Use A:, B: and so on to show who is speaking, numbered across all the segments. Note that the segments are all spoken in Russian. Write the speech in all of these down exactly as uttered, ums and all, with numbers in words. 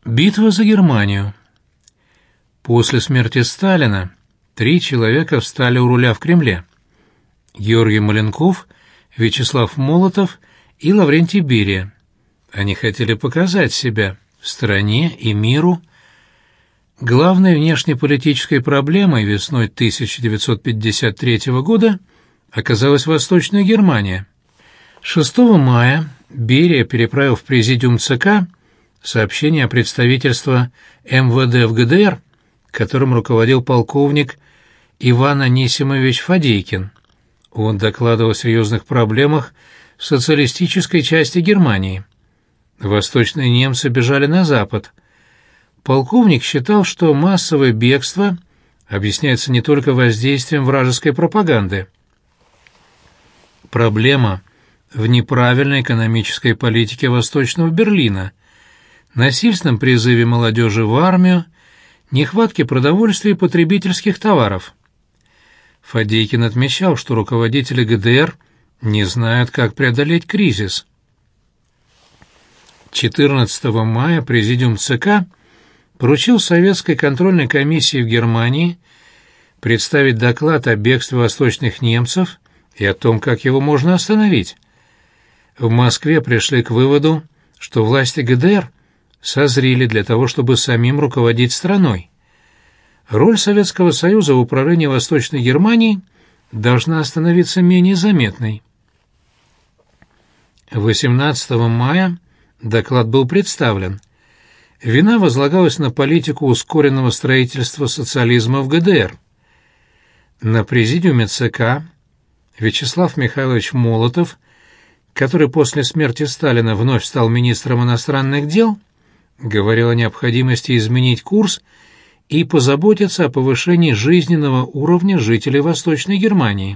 A: Битва за Германию. После смерти Сталина три человека встали у руля в Кремле: Георгий Маленков, Вячеслав Молотов и Лаврентий Берия. Они хотели показать себя в стране и миру. Главной внешнеполитической проблемой весной тысяча девятьсот пятьдесят третьего года оказалась Восточная Германия. шестого мая Берия переправил в президиум ЦК сообщение о представительстве эм вэ дэ в гэ дэ эр, которым руководил полковник Иван Анисимович Фадейкин. Он докладывал о серьезных проблемах в социалистической части Германии. Восточные немцы бежали на запад. Полковник считал, что массовое бегство объясняется не только воздействием вражеской пропаганды. Проблема в неправильной экономической политике Восточного Берлина, насильственном призыве молодежи в армию, нехватке продовольствия и потребительских товаров. Фадейкин отмечал, что руководители гэ дэ эр не знают, как преодолеть кризис. четырнадцатого мая президиум ЦК поручил Советской контрольной комиссии в Германии представить доклад о бегстве восточных немцев и о том, как его можно остановить. В Москве пришли к выводу, что власти гэ дэ эр созрели для того, чтобы самим руководить страной. Роль Советского Союза в управлении Восточной Германией должна становиться менее заметной. восемнадцатого мая доклад был представлен. Вина возлагалась на политику ускоренного строительства социализма в гэ дэ эр. На президиуме ЦК Вячеслав Михайлович Молотов, который после смерти Сталина вновь стал министром иностранных дел, говорил о необходимости изменить курс и позаботиться о повышении жизненного уровня жителей Восточной Германии.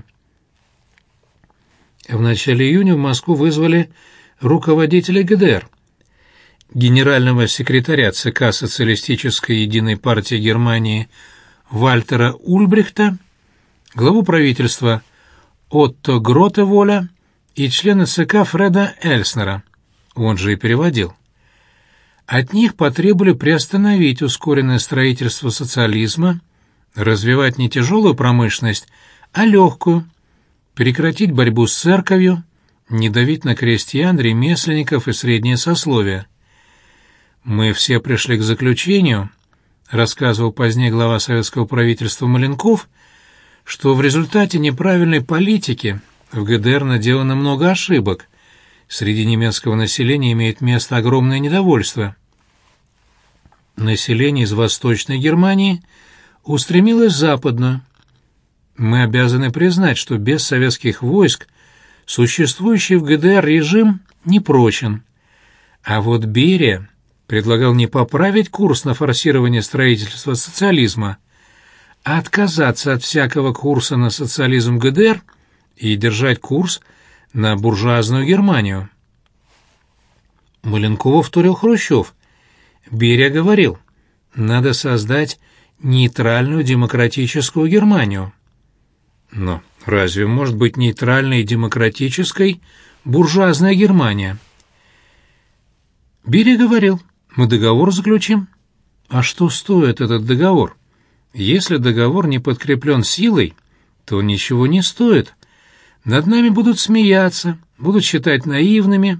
A: В начале июня в Москву вызвали руководителей гэ дэ эр, генерального секретаря ЦК Социалистической единой партии Германии Вальтера Ульбрихта, главу правительства Отто Гротеволя и члена ЦК Фреда Эльснера, он же и переводил. От них потребовали приостановить ускоренное строительство социализма, развивать не тяжелую промышленность, а легкую, прекратить борьбу с церковью, не давить на крестьян, ремесленников и среднее сословие. «Мы все пришли к заключению», — рассказывал позднее глава советского правительства Маленков, что в результате неправильной политики в гэ дэ эр наделано много ошибок. Среди немецкого населения имеет место огромное недовольство. Население из Восточной Германии устремилось в Западную. Мы обязаны признать, что без советских войск существующий в гэ дэ эр режим непрочен. А вот Берия предлагал не поправить курс на форсирование строительства социализма, а отказаться от всякого курса на социализм гэ дэ эр и держать курс на буржуазную Германию. Маленкову вторил Хрущев. Берия говорил, надо создать нейтральную демократическую Германию. Но разве может быть нейтральной и демократической буржуазная Германия? Берия говорил, мы договор заключим. А что стоит этот договор? Если договор не подкреплен силой, то он ничего не стоит. Над нами будут смеяться, будут считать наивными.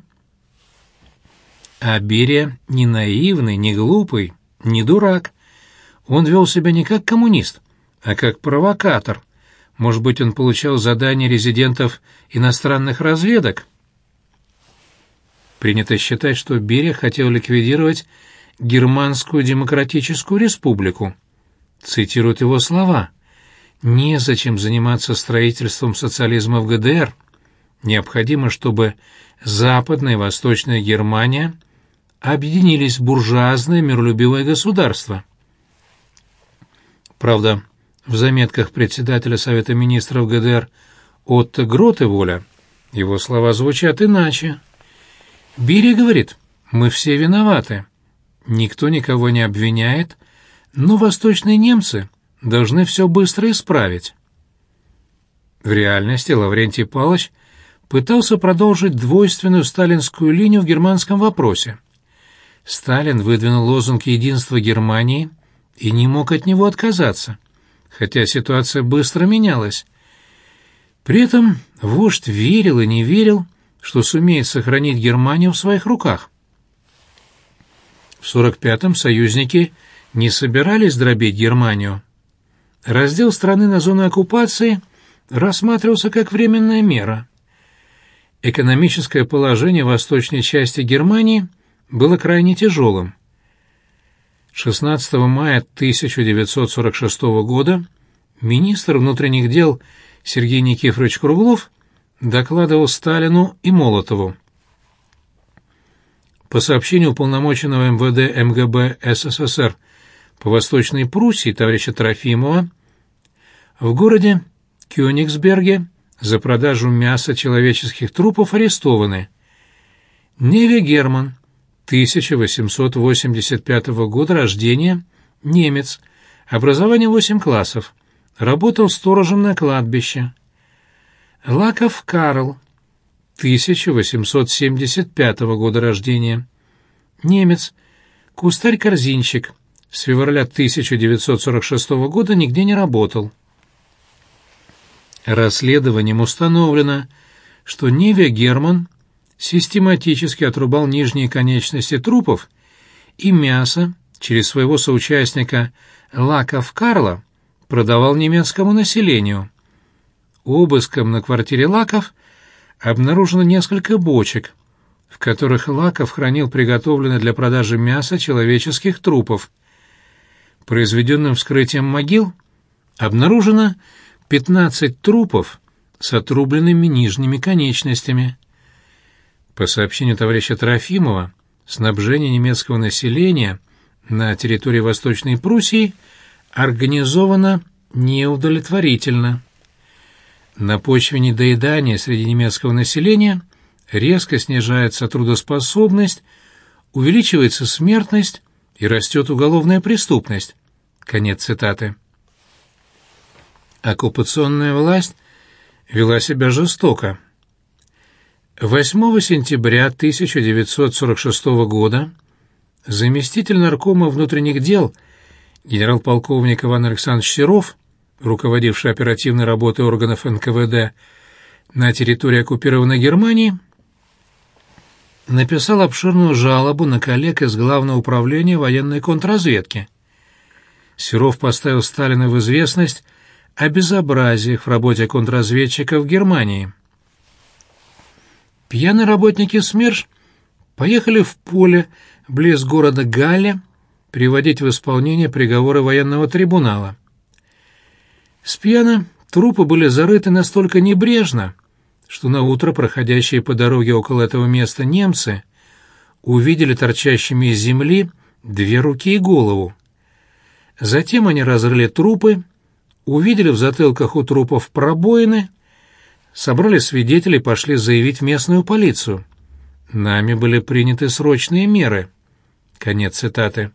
A: А Берия не наивный, не глупый, не дурак. Он вел себя не как коммунист, а как провокатор. Может быть, он получал задания резидентов иностранных разведок? Принято считать, что Берия хотел ликвидировать Германскую демократическую республику. Цитируют его слова: «Незачем заниматься строительством социализма в гэ дэ эр. Необходимо, чтобы Западная и Восточная Германия объединились в буржуазное миролюбивое государство». Правда, в заметках председателя Совета министров гэ дэ эр Отто Гротеволя его слова звучат иначе. Берия говорит, мы все виноваты. Никто никого не обвиняет, но восточные немцы должны все быстро исправить. В реальности Лаврентий Павлович пытался продолжить двойственную сталинскую линию в германском вопросе. Сталин выдвинул лозунг единства Германии и не мог от него отказаться, хотя ситуация быстро менялась. При этом вождь верил и не верил, что сумеет сохранить Германию в своих руках. В сорок пятом союзники не собирались дробить Германию. Раздел страны на зоны оккупации рассматривался как временная мера. Экономическое положение восточной части Германии было крайне тяжелым. шестнадцатого мая тысяча девятьсот сорок шестого года министр внутренних дел Сергей Никифорович Круглов докладывал Сталину и Молотову. По сообщению уполномоченного эм вэ дэ эм гэ бэ эс эс эс эр по Восточной Пруссии товарища Трофимова, в городе Кёнигсберге за продажу мяса человеческих трупов арестованы Неве Герман, тысяча восемьсот восемьдесят пятого года рождения, немец, образование восемь классов, работал сторожем на кладбище. Лаков Карл, тысяча восемьсот семьдесят пятого года рождения, немец, кустарь-корзинщик, с февраля тысяча девятьсот сорок шестого года нигде не работал. Расследованием установлено, что Неве Герман систематически отрубал нижние конечности трупов и мясо через своего соучастника Лаков Карла продавал немецкому населению. Обыском на квартире Лаков обнаружено несколько бочек, в которых Лаков хранил приготовленное для продажи мясо человеческих трупов. Произведенным вскрытием могил обнаружено пятнадцать трупов с отрубленными нижними конечностями. По сообщению товарища Трофимова, снабжение немецкого населения на территории Восточной Пруссии организовано неудовлетворительно. На почве недоедания среди немецкого населения резко снижается трудоспособность, увеличивается смертность и растет уголовная преступность. Конец цитаты. Оккупационная власть вела себя жестоко. восьмого сентября тысяча девятьсот сорок шестого года заместитель наркома внутренних дел генерал-полковник Иван Александрович Серов, руководивший оперативной работой органов эн ка вэ дэ на территории оккупированной Германии, написал обширную жалобу на коллег из Главного управления военной контрразведки. Серов поставил Сталина в известность о безобразиях в работе контрразведчиков в Германии. Пьяные работники СМЕРШ поехали в поле близ города Галле приводить в исполнение приговоры военного трибунала. Спьяна трупы были зарыты настолько небрежно, что наутро проходящие по дороге около этого места немцы увидели торчащими из земли две руки и голову. Затем они разрыли трупы, увидели в затылках у трупов пробоины, собрали свидетелей и пошли заявить в местную полицию. Нами были приняты срочные меры. Конец цитаты.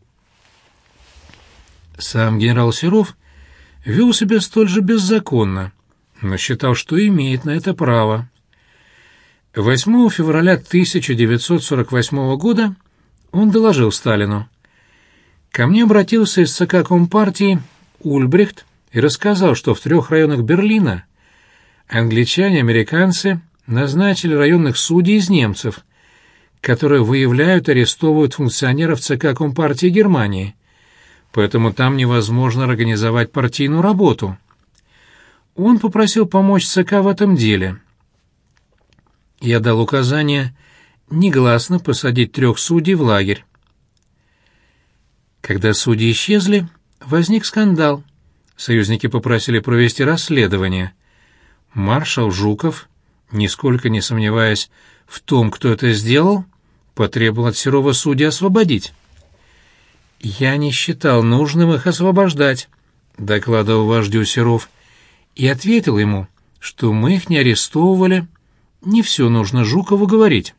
A: Сам генерал Серов вел себя столь же беззаконно, но считал, что имеет на это право. восьмого февраля тысяча девятьсот сорок восьмого года он доложил Сталину. Ко мне обратился из ЦК Компартии Ульбрихт и рассказал, что в трех районах Берлина англичане и американцы назначили районных судей из немцев, которые выявляют и арестовывают функционеров ЦК Компартии Германии, поэтому там невозможно организовать партийную работу. Он попросил помочь ЦК в этом деле. Я дал указание негласно посадить трех судей в лагерь. Когда судьи исчезли, возник скандал. Союзники попросили провести расследование. Маршал Жуков, нисколько не сомневаясь в том, кто это сделал, потребовал от Серова судей освободить. «Я не считал нужным их освобождать», — докладывал вождю Серов, и ответил ему, что мы их не арестовывали, не все нужно Жукову говорить.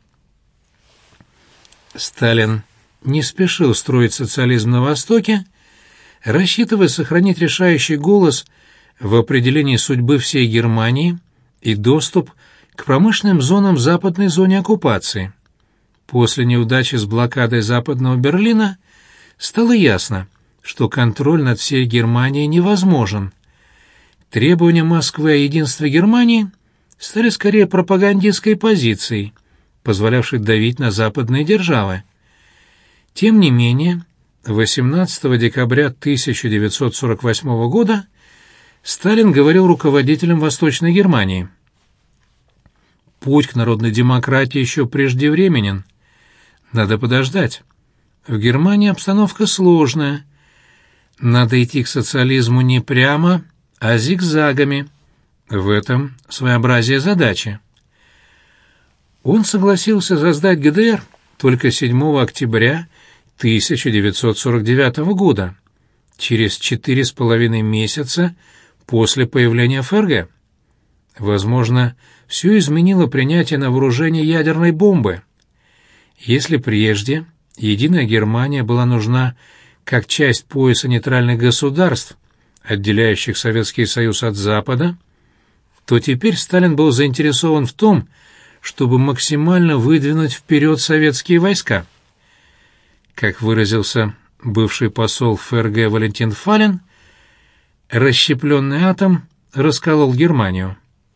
A: Сталин не спешил строить социализм на Востоке, рассчитывая сохранить решающий голос в определении судьбы всей Германии и доступ к промышленным зонам в западной зоне оккупации. После неудачи с блокадой Западного Берлина стало ясно, что контроль над всей Германией невозможен. Требования Москвы о единстве Германии стали скорее пропагандистской позицией, позволявшей давить на западные державы. Тем не менее, восемнадцатого декабря тысяча девятьсот сорок восьмого года Сталин говорил руководителям Восточной Германии: «Путь к народной демократии еще преждевременен. Надо подождать. В Германии обстановка сложная. Надо идти к социализму не прямо, а зигзагами. В этом своеобразие задачи». Он согласился создать ГДР только седьмого октября тысяча девятьсот сорок девятого года, через четыре с половиной месяца после появления ФРГ. Возможно, все изменило принятие на вооружение ядерной бомбы. Если прежде единая Германия была нужна как часть пояса нейтральных государств, отделяющих Советский Союз от Запада, то теперь Сталин был заинтересован в том, чтобы максимально выдвинуть вперед советские войска. Как выразился бывший посол ФРГ Валентин Фалин, расщепленный атом расколол Германию.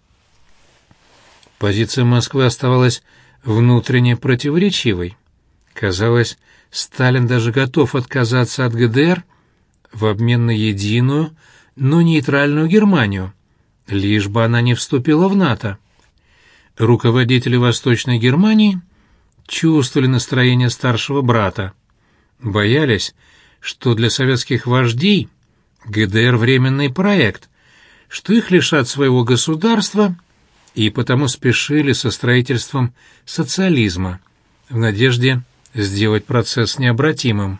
A: Позиция Москвы оставалась внутренне противоречивой. Казалось, Сталин даже готов отказаться от ГДР в обмен на единую, но нейтральную Германию, лишь бы она не вступила в НАТО. Руководители Восточной Германии чувствовали настроение старшего брата, боялись, что для советских вождей ГДР — временный проект, что их лишат своего государства, и потому спешили со строительством социализма в надежде сделать процесс необратимым.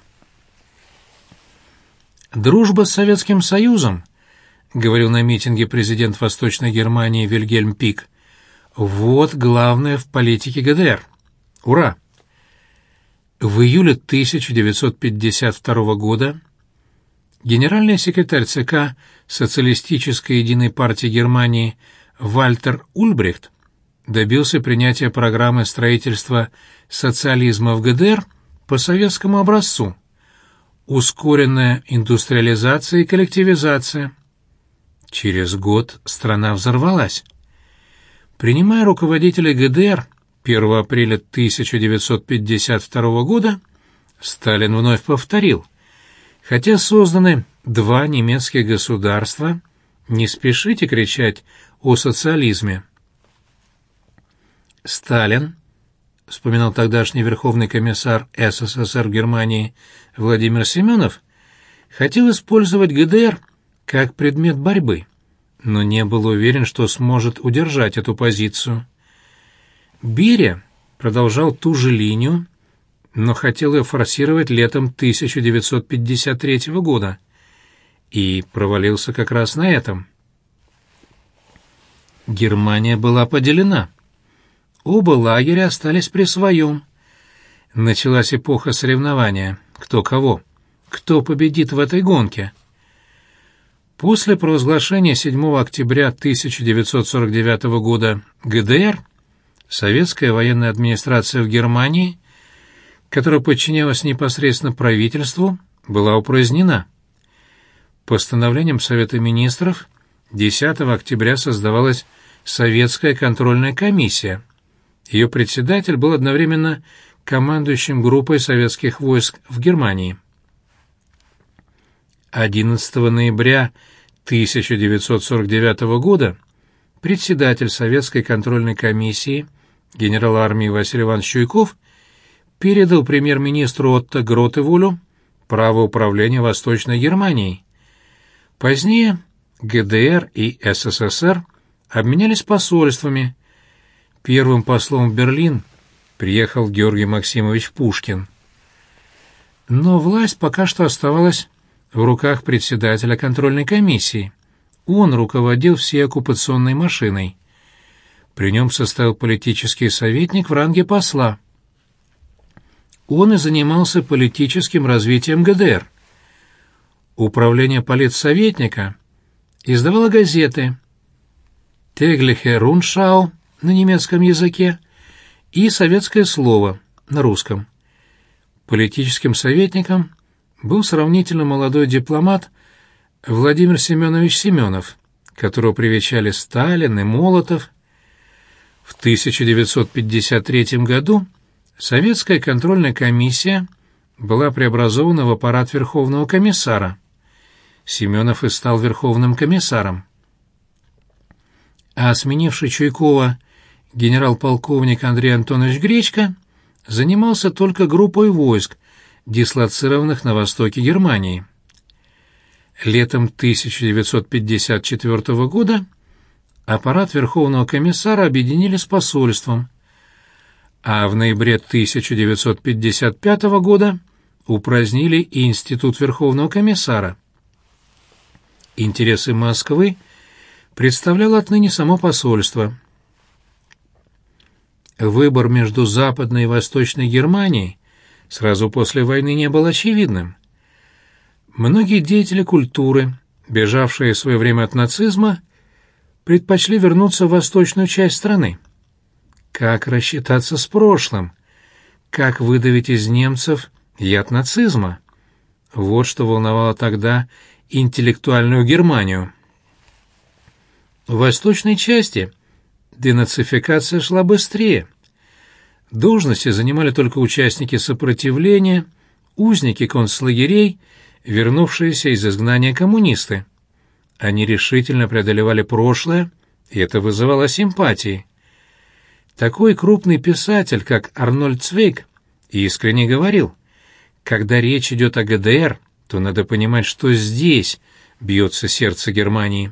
A: «Дружба с Советским Союзом», — говорил на митинге президент Восточной Германии Вильгельм Пик, — «вот главное в политике ГДР. Ура!» В июле тысяча девятьсот пятьдесят второго года генеральный секретарь ЦК Социалистической единой партии Германии Вальтер Ульбрихт добился принятия программы строительства социализма в ГДР по советскому образцу: ускоренная индустриализация и коллективизация. Через год страна взорвалась. Принимая руководителей ГДР первого апреля тысяча девятьсот пятьдесят второго года, Сталин вновь повторил: хотя созданы два немецких государства, не спешите кричать о социализме. Сталин, вспоминал тогдашний верховный комиссар СССР в Германии Владимир Семенов, хотел использовать ГДР как предмет борьбы, но не был уверен, что сможет удержать эту позицию. Берия продолжал ту же линию, но хотел ее форсировать летом тысяча девятьсот пятьдесят третьего года и провалился как раз на этом. Германия была поделена. Оба лагеря остались при своем. Началась эпоха соревнования. Кто кого? Кто победит в этой гонке? После провозглашения седьмого октября тысяча девятьсот сорок девятого года ГДР советская военная администрация в Германии, которая подчинялась непосредственно правительству, была упразднена. Постановлением Совета министров десятого октября создавалась Советская контрольная комиссия. Ее председатель был одновременно командующим группой советских войск в Германии. одиннадцатого ноября тысяча девятьсот сорок девятого года председатель Советской контрольной комиссии генерал армии Василий Иванович Чуйков передал премьер-министру Отто Гротевулю право управления Восточной Германией. Позднее ГДР и СССР обменялись посольствами. Первым послом в Берлин приехал Георгий Максимович Пушкин. Но власть пока что оставалась в руках председателя контрольной комиссии. Он руководил всей оккупационной машиной. При нем состоял политический советник в ранге посла. Он и занимался политическим развитием ГДР. Управление политсоветника издавало газеты «Tägliche Rundschau» на немецком языке и «Советское слово» на русском. Политическим советником был сравнительно молодой дипломат Владимир Семенович Семенов, которого привечали Сталин и Молотов. В тысяча девятьсот пятьдесят третьем году Советская контрольная комиссия была преобразована в аппарат Верховного комиссара. Семенов и стал Верховным комиссаром. А сменивший Чуйкова генерал-полковник Андрей Антонович Гречко занимался только группой войск, дислоцированных на востоке Германии. Летом тысяча девятьсот пятьдесят четвёртого года аппарат Верховного комиссара объединили с посольством, а в ноябре тысяча девятьсот пятьдесят пятого года упразднили и Институт Верховного комиссара. Интересы Москвы представляло отныне само посольство. Выбор между Западной и Восточной Германией сразу после войны не был очевидным. Многие деятели культуры, бежавшие в свое время от нацизма, предпочли вернуться в восточную часть страны. Как рассчитаться с прошлым? Как выдавить из немцев яд нацизма? Вот что волновало тогда интеллектуальную Германию. В восточной части денацификация шла быстрее. Должности занимали только участники сопротивления, узники концлагерей, вернувшиеся из изгнания коммунисты. Они решительно преодолевали прошлое, и это вызывало симпатии. Такой крупный писатель, как Арнольд Цвейг, искренне говорил: когда речь идет о ГДР, то надо понимать, что здесь бьется сердце Германии.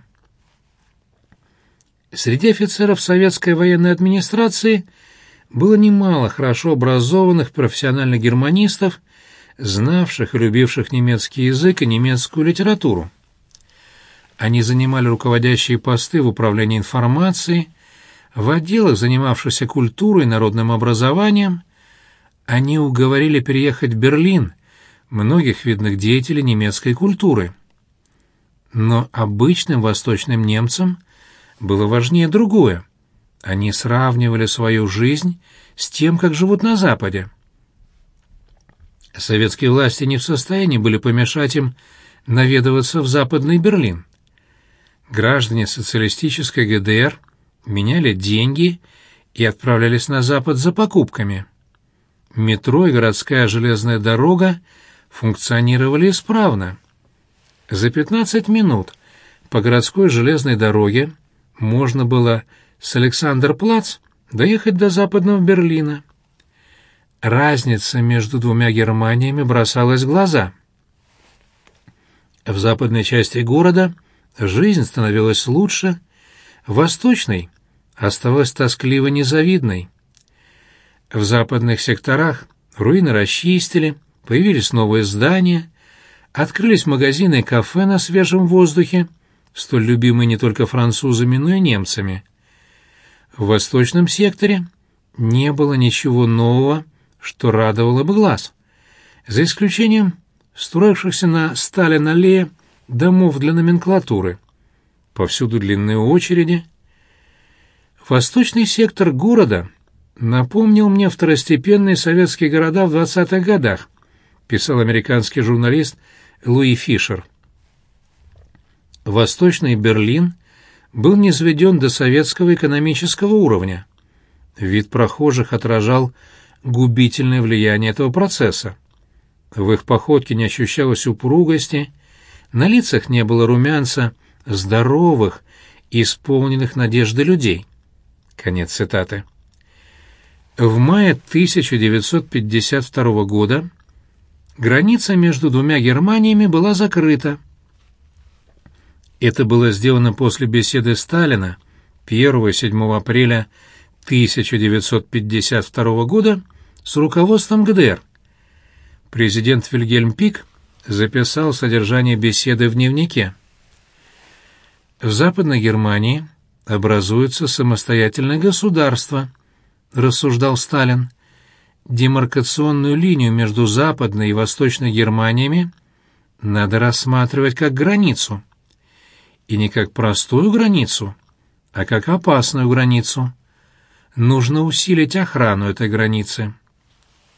A: Среди офицеров советской военной администрации было немало хорошо образованных профессиональных германистов, знавших и любивших немецкий язык и немецкую литературу. Они занимали руководящие посты в управлении информацией, в отделах, занимавшихся культурой и народным образованием. Они уговорили переехать в Берлин многих видных деятелей немецкой культуры. Но обычным восточным немцам было важнее другое. Они сравнивали свою жизнь с тем, как живут на Западе. Советские власти не в состоянии были помешать им наведываться в Западный Берлин. Граждане социалистической ГДР меняли деньги и отправлялись на Запад за покупками. Метро и городская железная дорога функционировали исправно. За пятнадцать минут по городской железной дороге можно было с Александр-Плац доехать до Западного Берлина. Разница между двумя Германиями бросалась в глаза. В западной части города жизнь становилась лучше, в восточной оставалась тоскливо незавидной. В западных секторах руины расчистили, появились новые здания, открылись магазины и кафе на свежем воздухе, столь любимые не только французами, но и немцами. В восточном секторе не было ничего нового, что радовало бы глаз, за исключением строившихся на Сталин-аллее домов для номенклатуры. Повсюду длинные очереди. Восточный сектор города напомнил мне второстепенные советские города в двадцатых годах, писал американский журналист Луи Фишер. Восточный Берлин был низведен до советского экономического уровня. Вид прохожих отражал губительное влияние этого процесса. В их походке не ощущалось упругости, на лицах не было румянца здоровых, исполненных надежды людей. Конец цитаты. В мае тысяча девятьсот пятьдесят второго года граница между двумя Германиями была закрыта. Это было сделано после беседы Сталина первого и седьмого апреля тысяча девятьсот пятьдесят второго года с руководством ГДР. Президент Вильгельм Пик записал содержание беседы в дневнике. В Западной Германии образуется самостоятельное государство, рассуждал Сталин. Демаркационную линию между Западной и Восточной Германиями надо рассматривать как границу. И не как простую границу, а как опасную границу. Нужно усилить охрану этой границы.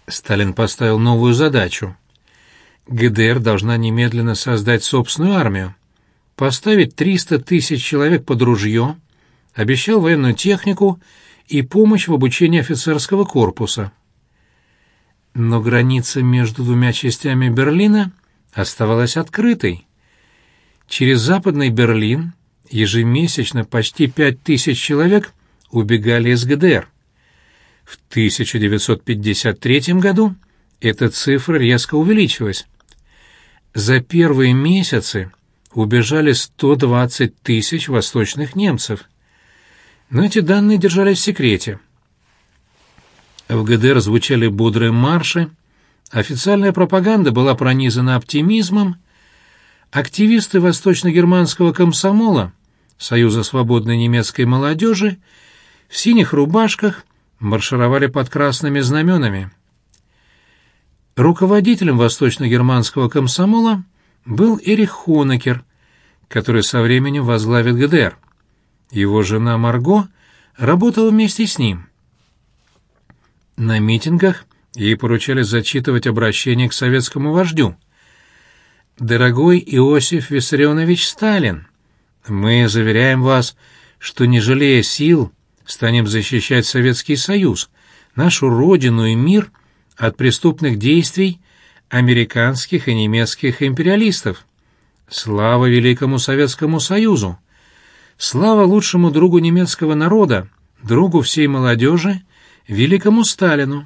A: Сталин поставил новую задачу. ГДР должна немедленно создать собственную армию, поставить триста тысяч человек под ружье, обещал военную технику и помощь в обучении офицерского корпуса. Но граница между двумя частями Берлина оставалась открытой. Через Западный Берлин ежемесячно почти пять тысяч человек убегали из ГДР. В тысяча девятьсот пятьдесят третьем году эта цифра резко увеличилась. За первые месяцы убежали сто двадцать тысяч восточных немцев. Но эти данные держались в секрете. В ГДР звучали бодрые марши, официальная пропаганда была пронизана оптимизмом, активисты восточно-германского комсомола, Союза свободной немецкой молодежи, в синих рубашках маршировали под красными знаменами. Руководителем восточно-германского комсомола был Эрих Хонекер, который со временем возглавит ГДР. Его жена Марго работала вместе с ним. На митингах ей поручали зачитывать обращение к советскому вождю. «Дорогой Иосиф Виссарионович Сталин, мы заверяем вас, что, не жалея сил, станем защищать Советский Союз, нашу родину и мир от преступных действий американских и немецких империалистов. Слава Великому Советскому Союзу! Слава лучшему другу немецкого народа, другу всей молодежи, великому Сталину!»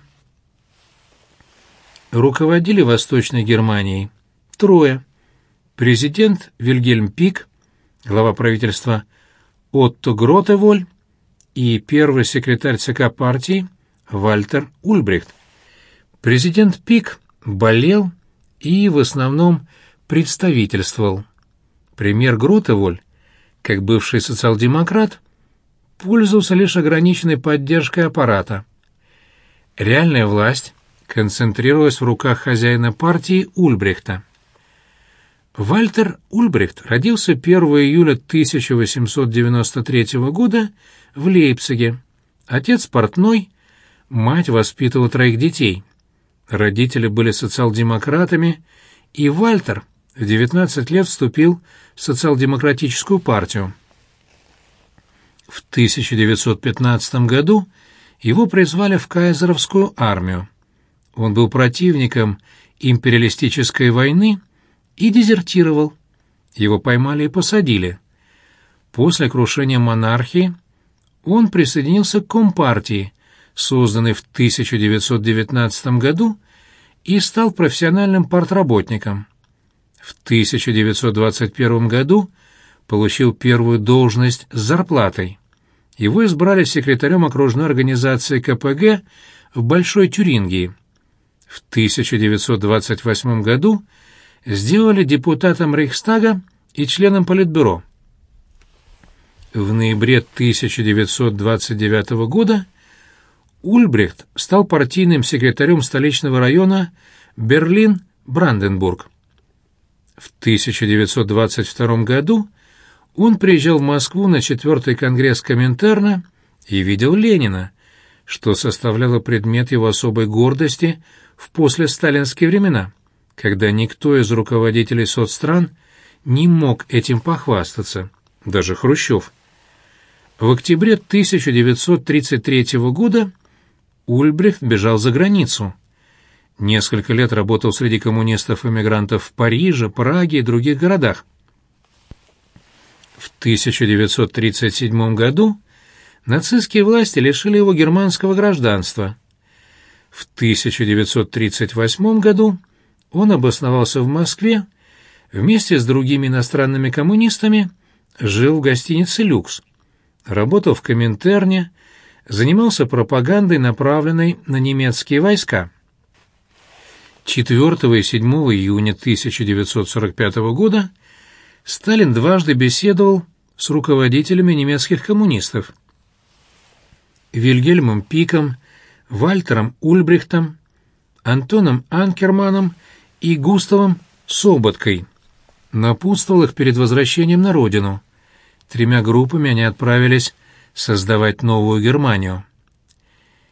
A: Руководили Восточной Германией трое. Президент Вильгельм Пик, глава правительства Отто Гротеволь и первый секретарь ЦК партии Вальтер Ульбрихт. Президент Пик болел и в основном представительствовал. Премьер Гротеволь, как бывший социал-демократ, пользовался лишь ограниченной поддержкой аппарата. Реальная власть концентрировалась в руках хозяина партии Ульбрихта. Вальтер Ульбрихт родился первого июля тысяча восемьсот девяносто третьего года в Лейпциге. Отец портной, мать воспитывала троих детей. Родители были социал-демократами, и Вальтер в девятнадцать лет вступил в социал-демократическую партию. В тысяча девятьсот пятнадцатом году его призвали в кайзеровскую армию. Он был противником империалистической войны и дезертировал. Его поймали и посадили. После крушения монархии он присоединился к Компартии, созданной в тысяча девятьсот девятнадцатом году, и стал профессиональным партработником. В тысяча девятьсот двадцать первом году получил первую должность с зарплатой. Его избрали секретарем окружной организации ка пэ гэ в Большой Тюрингии. В тысяча девятьсот двадцать восьмом году сделали депутатом Рейхстага и членом Политбюро. В ноябре тысяча девятьсот двадцать девятого года Ульбрихт стал партийным секретарем столичного района Берлин-Бранденбург. В тысяча девятьсот двадцать втором году он приезжал в Москву на четвертый конгресс Коминтерна и видел Ленина, что составляло предмет его особой гордости в послесталинские времена, когда никто из руководителей соцстран не мог этим похвастаться, даже Хрущев. В октябре тысяча девятьсот тридцать третьего года Ульбрихт бежал за границу. Несколько лет работал среди коммунистов-эмигрантов в Париже, Праге и других городах. В тысяча девятьсот тридцать седьмом году нацистские власти лишили его германского гражданства. В тысяча девятьсот тридцать восьмом году он обосновался в Москве, вместе с другими иностранными коммунистами жил в гостинице «Люкс», работал в Коминтерне, занимался пропагандой, направленной на немецкие войска. четвёртого и седьмого июня тысяча девятьсот сорок пятого года Сталин дважды беседовал с руководителями немецких коммунистов Вильгельмом Пиком, Вальтером Ульбрихтом, Антоном Анкерманом и Густавом Соботкой. Напутствовал их перед возвращением на родину. Тремя группами они отправились создавать новую Германию.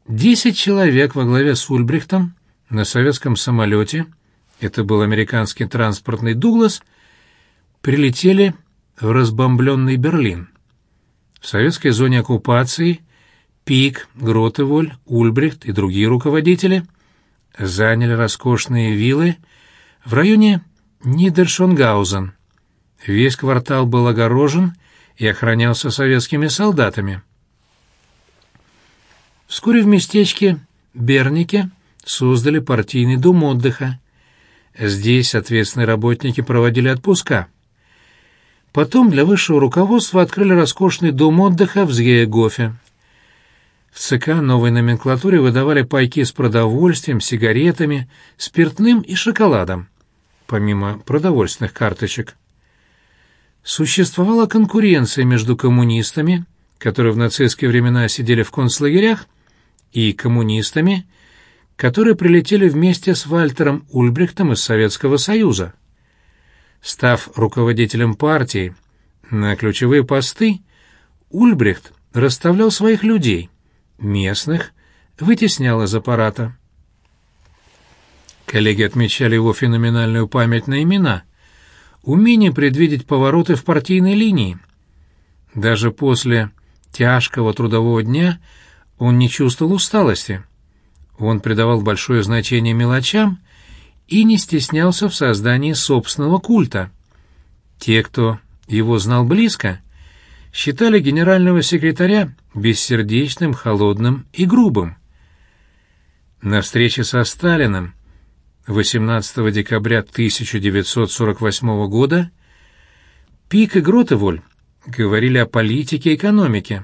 A: Десять человек во главе с Ульбрихтом на советском самолете, это был американский транспортный «Дуглас», прилетели в разбомбленный Берлин. В советской зоне оккупации Пик, Гротеволь, Ульбрихт и другие руководители заняли роскошные виллы в районе Нидершонгаузен. Весь квартал был огорожен и охранялся советскими солдатами. Вскоре в местечке Бернике создали партийный дом отдыха. Здесь ответственные работники проводили отпуска. Потом для высшего руководства открыли роскошный дом отдыха в Згеегофе. В ЦК новой номенклатуре выдавали пайки с продовольствием, сигаретами, спиртным и шоколадом, помимо продовольственных карточек. Существовала конкуренция между коммунистами, которые в нацистские времена сидели в концлагерях, и коммунистами, которые прилетели вместе с Вальтером Ульбрихтом из Советского Союза. Став руководителем партии на ключевые посты, Ульбрихт расставлял своих людей, местных вытеснял из аппарата. Коллеги отмечали его феноменальную память на имена, умение предвидеть повороты в партийной линии. Даже после тяжкого трудового дня он не чувствовал усталости. Он придавал большое значение мелочам и не стеснялся в создании собственного культа. Те, кто его знал близко, считали генерального секретаря бессердечным, холодным и грубым. На встрече со Сталиным восемнадцатого декабря тысяча девятьсот сорок восьмого года Пик и Гротеволь говорили о политике и экономике.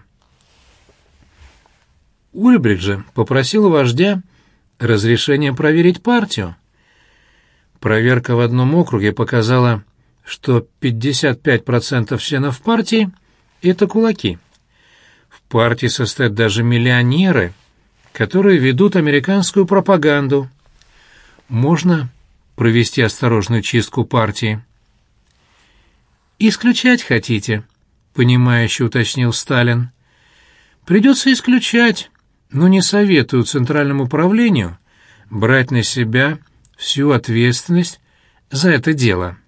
A: Ульбрихт же попросил у вождя разрешения проверить партию. Проверка в одном округе показала, что пятьдесят пять процентов членов партии — это кулаки. В партии состоят даже миллионеры, которые ведут американскую пропаганду. Можно провести осторожную чистку партии. «Исключать хотите?» — понимающе уточнил Сталин. «Придется исключать, но не советую Центральному правлению брать на себя всю ответственность за это дело».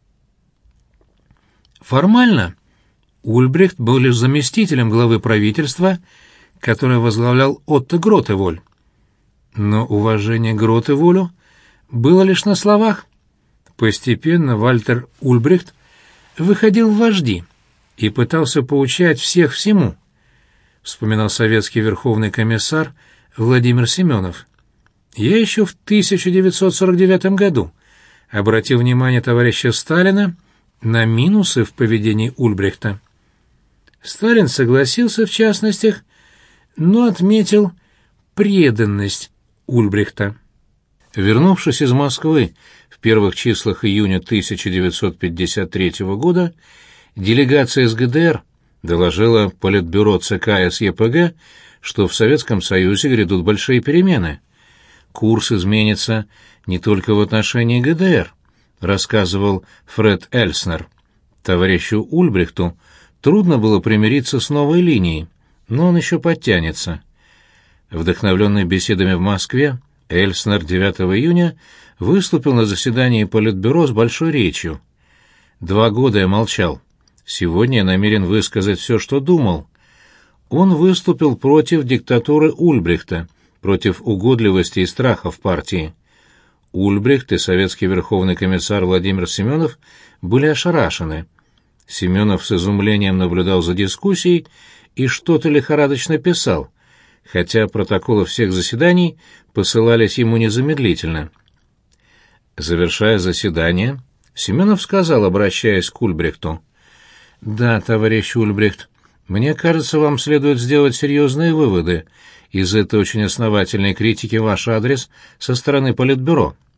A: Формально Ульбрихт был лишь заместителем главы правительства, которое возглавлял Отто Гротеволь. Но уважение к Гротеволю было лишь на словах. Постепенно Вальтер Ульбрихт выходил в вожди и пытался поучать всех всему, вспоминал советский верховный комиссар Владимир Семенов. «Я еще в тысяча девятьсот сорок девятом году обратил внимание товарища Сталина на минусы в поведении Ульбрихта. Сталин согласился в частностях, но отметил преданность Ульбрихта». Вернувшись из Москвы в первых числах июня тысяча девятьсот пятьдесят третьего года, делегация из ГДР доложила Политбюро ЦК СЕПГ, что в Советском Союзе грядут большие перемены. Курс изменится не только в отношении ГДР, рассказывал Фред Эльснер. Товарищу Ульбрихту трудно было примириться с новой линией, но он еще подтянется. Вдохновленный беседами в Москве, Эльснер девятого июня выступил на заседании Политбюро с большой речью. «Два года я молчал. Сегодня я намерен высказать все, что думал». Он выступил против диктатуры Ульбрихта, против угодливости и страха в партии. Ульбрихт и советский верховный комиссар Владимир Семенов были ошарашены. Семенов с изумлением наблюдал за дискуссией и что-то лихорадочно писал, хотя протоколы всех заседаний посылались ему незамедлительно. Завершая заседание, Семенов сказал, обращаясь к Ульбрихту: «Да, товарищ Ульбрихт, мне кажется, вам следует сделать серьезные выводы из этой очень основательной критики в ваш адрес со стороны Политбюро.